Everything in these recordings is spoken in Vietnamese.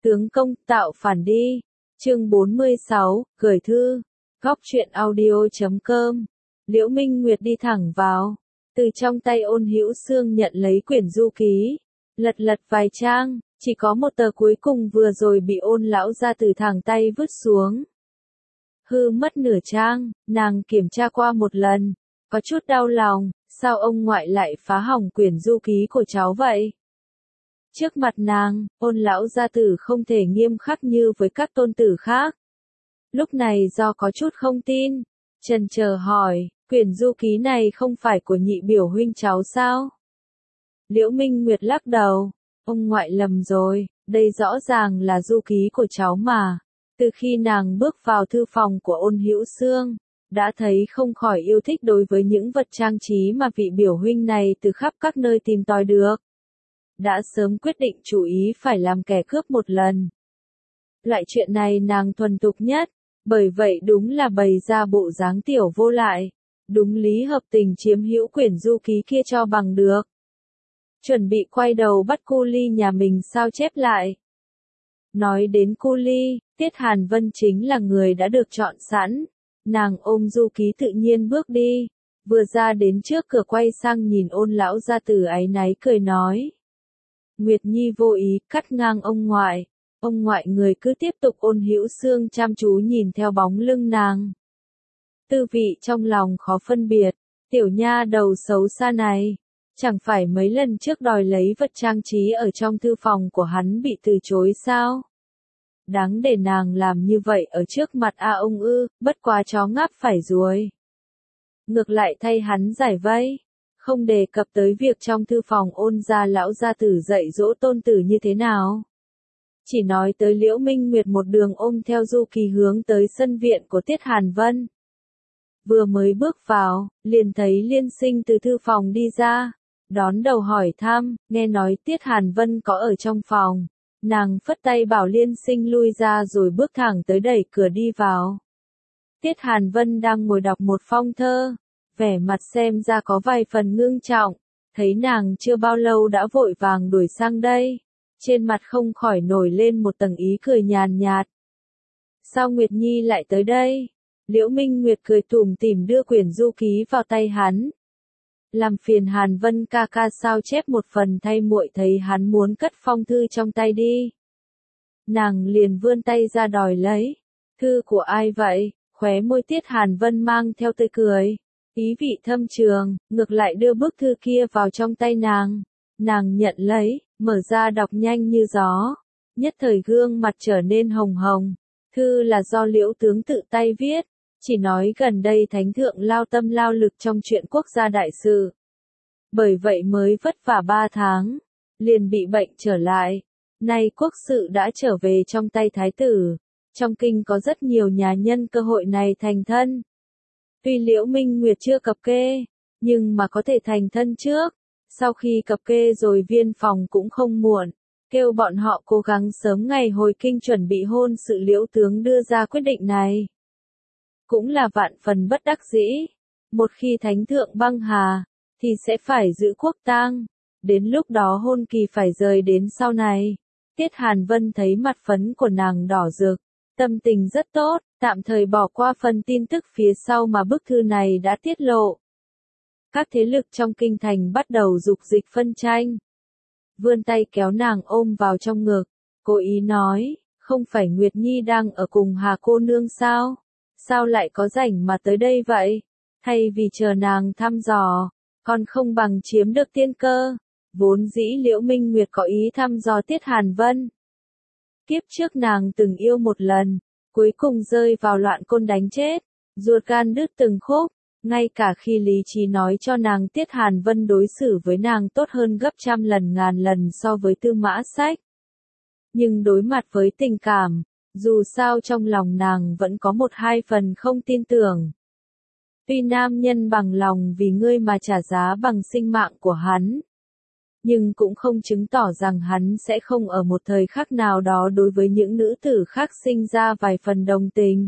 Tướng công tạo phản đi. Chương 46, gửi thư. Góc truyện audio.com. Liễu Minh Nguyệt đi thẳng vào. Từ trong tay Ôn Hữu Xương nhận lấy quyển du ký. Lật lật vài trang, chỉ có một tờ cuối cùng vừa rồi bị Ôn lão gia tử thẳng tay vứt xuống. Hư mất nửa trang, nàng kiểm tra qua một lần. Có chút đau lòng, sao ông ngoại lại phá hỏng quyển du ký của cháu vậy? Trước mặt nàng, Ôn lão gia tử không thể nghiêm khắc như với các tôn tử khác. Lúc này do có chút không tin, chần chờ hỏi, quyển du ký này không phải của nhị biểu huynh cháu sao? Liễu Minh Nguyệt lắc đầu, ông ngoại lầm rồi, đây rõ ràng là du ký của cháu mà. Từ khi nàng bước vào thư phòng của Ôn Hữu Xương, đã thấy không khỏi yêu thích đối với những vật trang trí mà vị biểu huynh này từ khắp các nơi tìm tòi được. Đã sớm quyết định chủ ý phải làm kẻ cướp một lần. Loại chuyện này nàng thuần thục nhất, bởi vậy đúng là bày ra bộ dáng tiểu vô lại, đúng lý hợp tình chiếm hữu quyển du ký kia cho bằng được. Chuẩn bị quay đầu bắt cu ly nhà mình sao chép lại. Nói đến cu ly, Tiết Hàn Vân chính là người đã được chọn sẵn. Nàng ôm du ký tự nhiên bước đi, vừa ra đến trước cửa quay sang nhìn Ôn lão gia tử áy náy cười nói. Nguyệt Nhi vô ý cắt ngang ông ngoại người cứ tiếp tục. Ôn Hữu Xương chăm chú nhìn theo bóng lưng nàng. Tư vị trong lòng khó phân biệt, tiểu nha đầu xấu xa này, chẳng phải mấy lần trước đòi lấy vật trang trí ở trong thư phòng của hắn bị từ chối sao? Đáng để nàng làm như vậy ở trước mặt A ông ư, bất quá chó ngáp phải ruồi. Ngược lại thay hắn giải vây, không đề cập tới việc trong thư phòng Ôn gia lão gia tử dạy dỗ tôn tử như thế nào. Chỉ nói tới Liễu Minh Nguyệt một đường ôm theo du ký hướng tới sân viện của Tiết Hàn Vân. Vừa mới bước vào, liền thấy Liên Sinh từ thư phòng đi ra, đón đầu hỏi thăm, nghe nói Tiết Hàn Vân có ở trong phòng. Nàng phất tay bảo Liên Sinh lui ra rồi bước thẳng tới đẩy cửa đi vào. Tiết Hàn Vân đang ngồi đọc một phong thơ, vẻ mặt xem ra có vài phần ngưng trọng, thấy nàng chưa bao lâu đã vội vàng đuổi sang đây, trên mặt không khỏi nổi lên một tầng ý cười nhàn nhạt. Sao Nguyệt Nhi lại tới đây? Liễu Minh Nguyệt cười tủm tỉm đưa quyển du ký vào tay hắn. Làm phiền Hàn Vân ca ca sao chép một phần thay muội, thấy hắn muốn cất phong thư trong tay đi. Nàng liền vươn tay ra đòi lấy. Thư của ai vậy? Khóe môi Tiết Hàn Vân mang theo tươi cười, ý vị thâm trường, ngược lại đưa bức thư kia vào trong tay nàng. Nàng nhận lấy, mở ra đọc nhanh như gió, nhất thời gương mặt trở nên hồng hồng. Thư là do Liễu tướng tự tay viết, chỉ nói gần đây thánh thượng lao tâm lao lực trong chuyện quốc gia đại sự. Bởi vậy mới vất vả 3 tháng, liền bị bệnh trở lại. Nay quốc sự đã trở về trong tay thái tử. Trong kinh có rất nhiều nhà nhân cơ hội này thành thân. Tuy Liễu Minh Nguyệt chưa cập kê, nhưng mà có thể thành thân trước. Sau khi cập kê rồi viên phòng cũng không muộn. Kêu bọn họ cố gắng sớm ngày hồi kinh chuẩn bị hôn sự. Liễu tướng đưa ra quyết định này cũng là vạn phần bất đắc dĩ. Một khi thánh thượng băng hà, thì sẽ phải giữ quốc tang. Đến lúc đó hôn kỳ phải rời đến sau này. Tiết Hàn Vân thấy mặt phấn của nàng đỏ rực, tâm tình rất tốt, tạm thời bỏ qua phần tin tức phía sau mà bức thư này đã tiết lộ. Các thế lực trong kinh thành bắt đầu dục dịch phân tranh. Vươn tay kéo nàng ôm vào trong ngực, cố ý nói, không phải Nguyệt Nhi đang ở cùng Hà cô nương sao? Sao lại có rảnh mà tới đây vậy? Thay vì chờ nàng thăm dò, còn không bằng chiếm được tiên cơ. Vốn dĩ Liễu Minh Nguyệt có ý thăm dò Tiết Hàn Vân. Kiếp trước nàng từng yêu một lần, cuối cùng rơi vào loạn côn đánh chết, ruột gan đứt từng khúc, ngay cả khi lý trí nói cho nàng Tiết Hàn Vân đối xử với nàng tốt hơn gấp trăm lần ngàn lần so với Tư Mã Sách. Nhưng đối mặt với tình cảm, dù sao trong lòng nàng vẫn có một hai phần không tin tưởng. Tuy nam nhân bằng lòng vì ngươi mà trả giá bằng sinh mạng của hắn, nhưng cũng không chứng tỏ rằng hắn sẽ không ở một thời khắc nào đó đối với những nữ tử khác sinh ra vài phần đồng tình.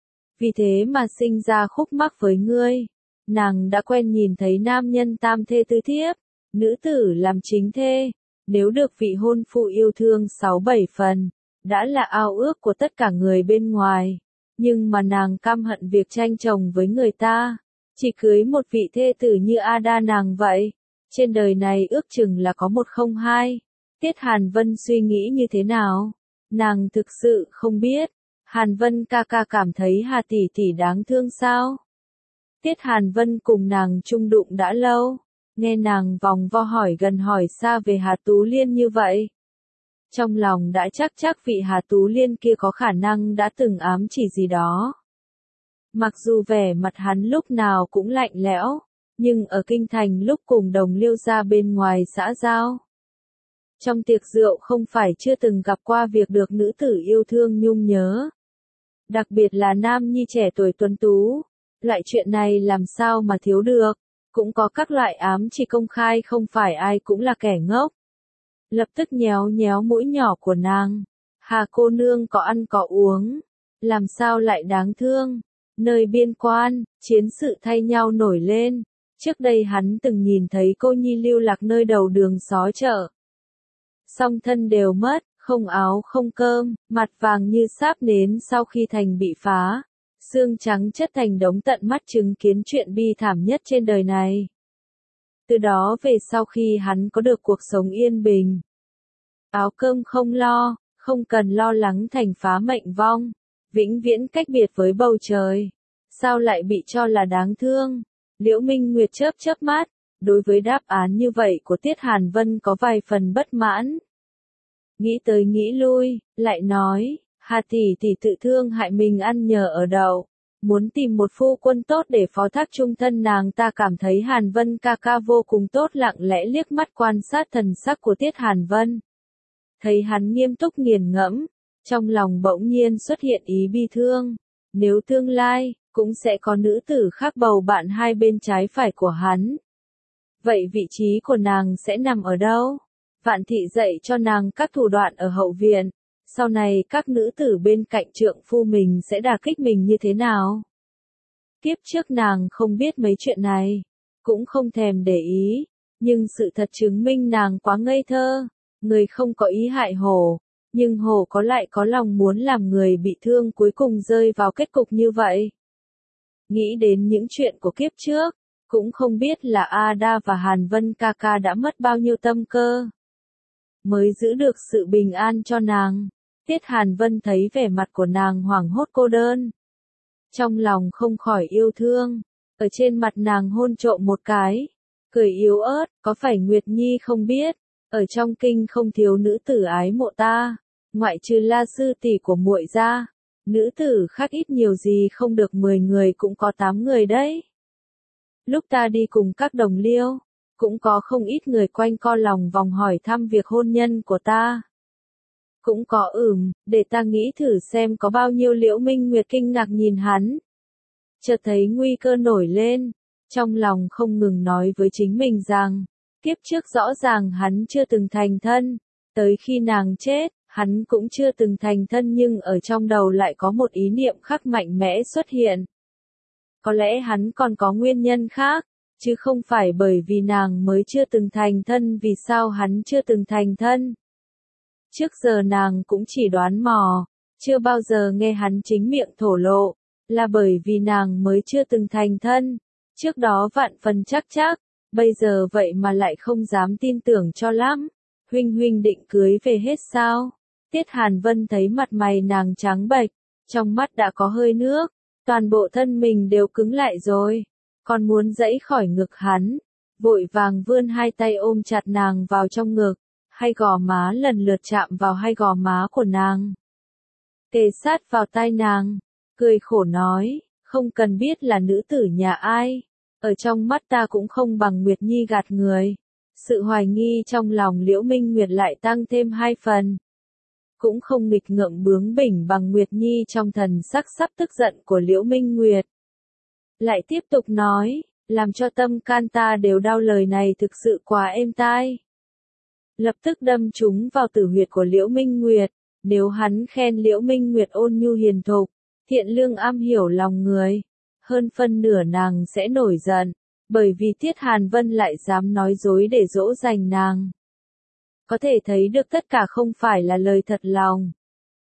Vì thế mà sinh ra khúc mắc với ngươi. Nàng đã quen nhìn thấy nam nhân tam thê tứ thiếp, nữ tử làm chính thê, nếu được vị hôn phu yêu thương 6-7 phần, đã là ao ước của tất cả người bên ngoài, nhưng mà nàng căm hận việc tranh chồng với người ta, chỉ cưới một vị thê tử như Ada nàng vậy, trên đời này ước chừng là có một không hai. Tiết Hàn Vân suy nghĩ như thế nào? Nàng thực sự không biết. Hàn Vân ca ca cảm thấy Hà tỷ tỷ đáng thương sao? Tiết Hàn Vân cùng nàng chung đụng đã lâu, nghe nàng vòng vo hỏi gần hỏi xa về Hà Tú Liên như vậy. Trong lòng đã chắc vị Hà Tú Liên kia có khả năng đã từng ám chỉ gì đó. Mặc dù vẻ mặt hắn lúc nào cũng lạnh lẽo, nhưng ở kinh thành lúc cùng đồng Liêu gia bên ngoài xã giao. Trong tiệc rượu không phải chưa từng gặp qua việc được nữ tử yêu thương nhung nhớ. Đặc biệt là nam nhi trẻ tuổi tuấn tú. Loại chuyện này làm sao mà thiếu được, cũng có các loại ám chỉ công khai không phải ai cũng là kẻ ngốc. Lập tức nhéo nhéo mũi nhỏ của nàng. Hà cô nương có ăn có uống, làm sao lại đáng thương. Nơi biên quan, chiến sự thay nhau nổi lên. Trước đây hắn từng nhìn thấy cô nhi lưu lạc nơi đầu đường xó chợ. Song thân đều mất, không áo không cơm, mặt vàng như sáp nến sau khi thành bị phá. Xương trắng chất thành đống tận mắt chứng kiến chuyện bi thảm nhất trên đời này. Từ đó về sau khi hắn có được cuộc sống yên bình. Áo cơm không lo, không cần lo lắng thành phá mệnh vong. Vĩnh viễn cách biệt với bầu trời. Sao lại bị cho là đáng thương? Liễu Minh Nguyệt chớp mắt. Đối với đáp án như vậy của Tiết Hàn Vân có vài phần bất mãn. Nghĩ tới nghĩ lui, lại nói. Hà tỷ tỷ tự thương hại mình ăn nhờ ở đậu, muốn tìm một phu quân tốt để phó thác chung thân nàng ta cảm thấy Hàn Vân ca ca vô cùng tốt lặng lẽ liếc mắt quan sát thần sắc của Tiết Hàn Vân. Thấy hắn nghiêm túc nghiền ngẫm, trong lòng bỗng nhiên xuất hiện ý bi thương, nếu tương lai, cũng sẽ có nữ tử khác bầu bạn hai bên trái phải của hắn. Vậy vị trí của nàng sẽ nằm ở đâu? Vạn thị dạy cho nàng các thủ đoạn ở hậu viện. Sau này các nữ tử bên cạnh trượng phu mình sẽ đả kích mình như thế nào? Kiếp trước nàng không biết mấy chuyện này, cũng không thèm để ý, nhưng sự thật chứng minh nàng quá ngây thơ, người không có ý hại hổ, nhưng hổ lại có lòng muốn làm người bị thương cuối cùng rơi vào kết cục như vậy. Nghĩ đến những chuyện của kiếp trước, cũng không biết là Ada và Hàn Vân ca ca đã mất bao nhiêu tâm cơ, mới giữ được sự bình an cho nàng. Tiết Hàn Vân thấy vẻ mặt của nàng hoảng hốt cô đơn. Trong lòng không khỏi yêu thương, ở trên mặt nàng hôn trộm một cái, cười yếu ớt, có phải Nguyệt Nhi không biết, ở trong kinh không thiếu nữ tử ái mộ ta, ngoại trừ La sư tỷ của muội ra, nữ tử khác ít nhiều gì không được 10 người cũng có 8 người đấy. Lúc ta đi cùng các đồng liêu, cũng có không ít người quanh co lòng vòng hỏi thăm việc hôn nhân của ta. Cũng có để ta nghĩ thử xem có bao nhiêu. Liễu Minh Nguyệt kinh ngạc nhìn hắn. Chợt thấy nguy cơ nổi lên, trong lòng không ngừng nói với chính mình rằng, kiếp trước rõ ràng hắn chưa từng thành thân, tới khi nàng chết, hắn cũng chưa từng thành thân nhưng ở trong đầu lại có một ý niệm khắc mạnh mẽ xuất hiện. Có lẽ hắn còn có nguyên nhân khác, chứ không phải bởi vì nàng mới chưa từng thành thân vì sao hắn chưa từng thành thân. Trước giờ nàng cũng chỉ đoán mò, chưa bao giờ nghe hắn chính miệng thổ lộ, là bởi vì nàng mới chưa từng thành thân, trước đó vạn phần chắc, bây giờ vậy mà lại không dám tin tưởng cho lắm. Huynh định cưới về hết sao? Tiết Hàn Vân thấy mặt mày nàng trắng bệch, trong mắt đã có hơi nước, toàn bộ thân mình đều cứng lại rồi, còn muốn giãy khỏi ngực hắn, vội vàng vươn hai tay ôm chặt nàng vào trong ngực. Hai gò má lần lượt chạm vào hai gò má của nàng. Kề sát vào tai nàng, cười khổ nói, không cần biết là nữ tử nhà ai, ở trong mắt ta cũng không bằng Nguyệt Nhi gạt người. Sự hoài nghi trong lòng Liễu Minh Nguyệt lại tăng thêm 2 phần. Cũng không nghịch ngợm bướng bỉnh bằng Nguyệt Nhi trong thần sắc sắp tức giận của Liễu Minh Nguyệt. Lại tiếp tục nói, làm cho tâm can ta đều đau, lời này thực sự quá êm tai. Lập tức đâm chúng vào tử huyệt của Liễu Minh Nguyệt, nếu hắn khen Liễu Minh Nguyệt ôn nhu hiền thục, thiện lương am hiểu lòng người, hơn phân nửa nàng sẽ nổi giận, bởi vì Tiết Hàn Vân lại dám nói dối để dỗ dành nàng. Có thể thấy được tất cả không phải là lời thật lòng.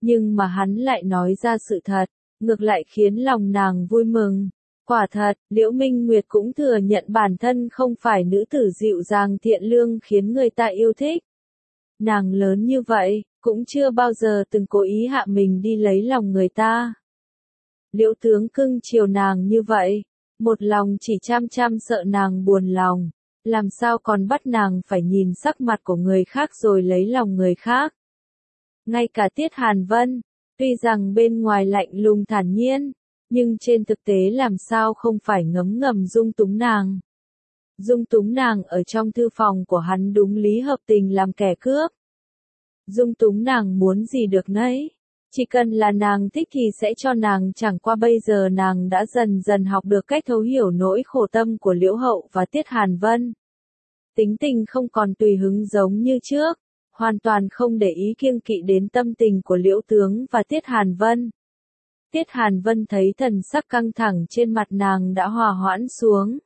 Nhưng mà hắn lại nói ra sự thật, ngược lại khiến lòng nàng vui mừng. Quả thật, Liễu Minh Nguyệt cũng thừa nhận bản thân không phải nữ tử dịu dàng thiện lương khiến người ta yêu thích. Nàng lớn như vậy, cũng chưa bao giờ từng cố ý hạ mình đi lấy lòng người ta. Liễu tướng cưng chiều nàng như vậy, một lòng chỉ chăm chăm sợ nàng buồn lòng, làm sao còn bắt nàng phải nhìn sắc mặt của người khác rồi lấy lòng người khác. Ngay cả Tiết Hàn Vân, tuy rằng bên ngoài lạnh lùng thản nhiên, nhưng trên thực tế làm sao không phải ngấm ngầm dung túng nàng. Dung túng nàng ở trong thư phòng của hắn đúng lý hợp tình làm kẻ cướp. Dung túng nàng muốn gì được nấy. Chỉ cần là nàng thích thì sẽ cho nàng, chẳng qua bây giờ nàng đã dần dần học được cách thấu hiểu nỗi khổ tâm của Liễu Hậu và Tiết Hàn Vân. Tính tình không còn tùy hứng giống như trước, hoàn toàn không để ý kiêng kỵ đến tâm tình của Liễu Tướng và Tiết Hàn Vân. Tiết Hàn Vân thấy thần sắc căng thẳng trên mặt nàng đã hòa hoãn xuống.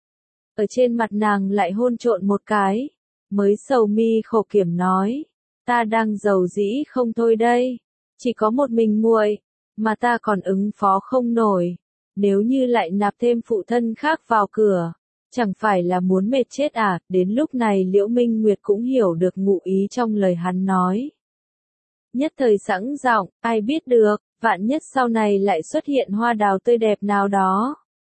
Ở trên mặt nàng lại hôn trộn một cái, mới sầu mi khổ kiểm nói, ta đang giàu dĩ không thôi đây, chỉ có một mình muội, mà ta còn ứng phó không nổi, nếu như lại nạp thêm phụ thân khác vào cửa, chẳng phải là muốn mệt chết à. Đến lúc này Liễu Minh Nguyệt cũng hiểu được ngụ ý trong lời hắn nói. Nhất thời sẵn giọng, ai biết được, vạn nhất sau này lại xuất hiện hoa đào tươi đẹp nào đó.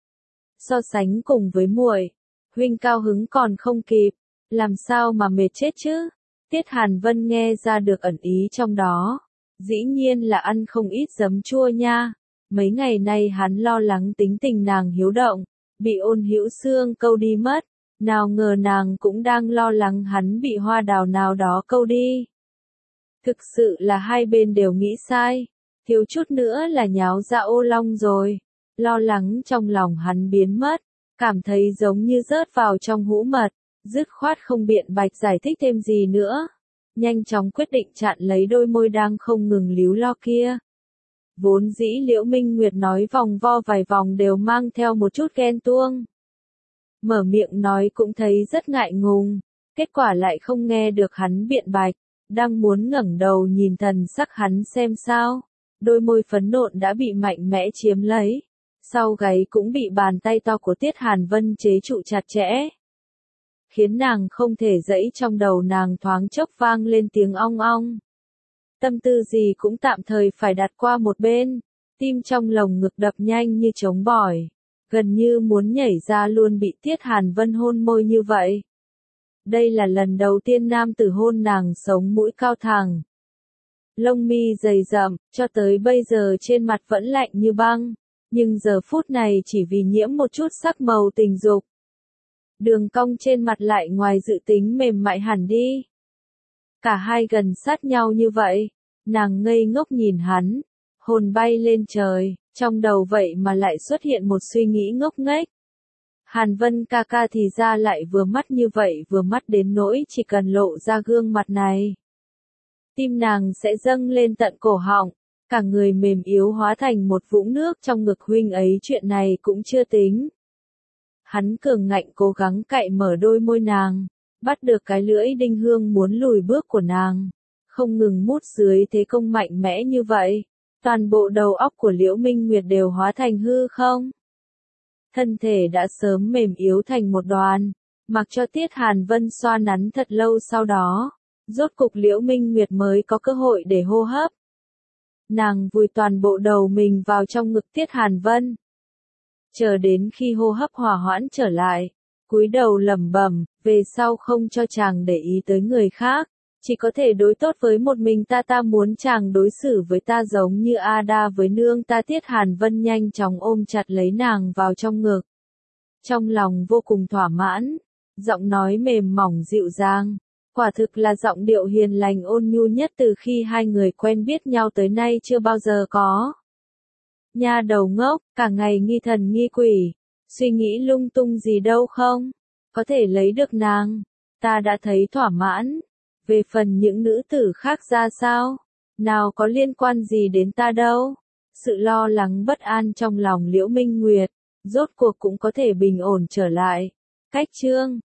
So sánh cùng với muội, huynh cao hứng còn không kịp, làm sao mà mệt chết chứ? Tiết Hàn Vân nghe ra được ẩn ý trong đó, dĩ nhiên là ăn không ít giấm chua nha. Mấy ngày nay hắn lo lắng tính tình nàng hiếu động, bị Ôn Hữu Xương câu đi mất, nào ngờ nàng cũng đang lo lắng hắn bị hoa đào nào đó câu đi. Thực sự là hai bên đều nghĩ sai, thiếu chút nữa là nháo ra ô long rồi. Lo lắng trong lòng hắn biến mất, cảm thấy giống như rớt vào trong hũ mật, dứt khoát không biện bạch giải thích thêm gì nữa. Nhanh chóng quyết định chặn lấy đôi môi đang không ngừng líu lo kia. Vốn dĩ Liễu Minh Nguyệt nói vòng vo vài vòng đều mang theo một chút ghen tuông. Mở miệng nói cũng thấy rất ngại ngùng, kết quả lại không nghe được hắn biện bạch, đang muốn ngẩng đầu nhìn thần sắc hắn xem sao. Đôi môi phấn nộn đã bị mạnh mẽ chiếm lấy, sau gáy cũng bị bàn tay to của Tiết Hàn Vân chế trụ chặt chẽ, khiến nàng không thể dẫy. Trong đầu nàng thoáng chốc vang lên tiếng ong ong. Tâm tư gì cũng tạm thời phải đặt qua một bên, tim trong lồng ngực đập nhanh như trống bỏi, gần như muốn nhảy ra luôn bị Tiết Hàn Vân hôn môi như vậy. Đây là lần đầu tiên nam tử hôn nàng sống mũi cao thẳng. Lông mi dày rậm, cho tới bây giờ trên mặt vẫn lạnh như băng, nhưng giờ phút này chỉ vì nhiễm một chút sắc màu tình dục. Đường cong trên mặt lại ngoài dự tính mềm mại hẳn đi. Cả hai gần sát nhau như vậy, nàng ngây ngốc nhìn hắn, hồn bay lên trời, trong đầu vậy mà lại xuất hiện một suy nghĩ ngốc nghếch. Hàn Vân ca ca thì ra lại vừa mắt như vậy, vừa mắt đến nỗi chỉ cần lộ ra gương mặt này, tim nàng sẽ dâng lên tận cổ họng, cả người mềm yếu hóa thành một vũng nước trong ngực huynh ấy. Chuyện này cũng chưa tính. Hắn cường ngạnh cố gắng cạy mở đôi môi nàng, bắt được cái lưỡi đinh hương muốn lùi bước của nàng, không ngừng mút dưới thế công mạnh mẽ như vậy, toàn bộ đầu óc của Liễu Minh Nguyệt đều hóa thành hư không. Thân thể đã sớm mềm yếu thành một đoàn, mặc cho Tiết Hàn Vân xoa nắn thật lâu, sau đó, rốt cục Liễu Minh Nguyệt mới có cơ hội để hô hấp. Nàng vùi toàn bộ đầu mình vào trong ngực Tiết Hàn Vân. Chờ đến khi hô hấp hòa hoãn trở lại, cúi đầu lẩm bẩm, về sau không cho chàng để ý tới người khác, chỉ có thể đối tốt với một mình ta. Ta muốn chàng đối xử với ta giống như Ada với nương ta. Tiết Hàn Vân nhanh chóng ôm chặt lấy nàng vào trong ngực. Trong lòng vô cùng thỏa mãn, giọng nói mềm mỏng dịu dàng, quả thực là giọng điệu hiền lành ôn nhu nhất từ khi hai người quen biết nhau tới nay chưa bao giờ có. Nha đầu ngốc, cả ngày nghi thần nghi quỷ, suy nghĩ lung tung gì đâu không? Có thể lấy được nàng, ta đã thấy thỏa mãn. Về phần những nữ tử khác ra sao? Nào có liên quan gì đến ta đâu? Sự lo lắng bất an trong lòng Liễu Minh Nguyệt, rốt cuộc cũng có thể bình ổn trở lại. Cách chương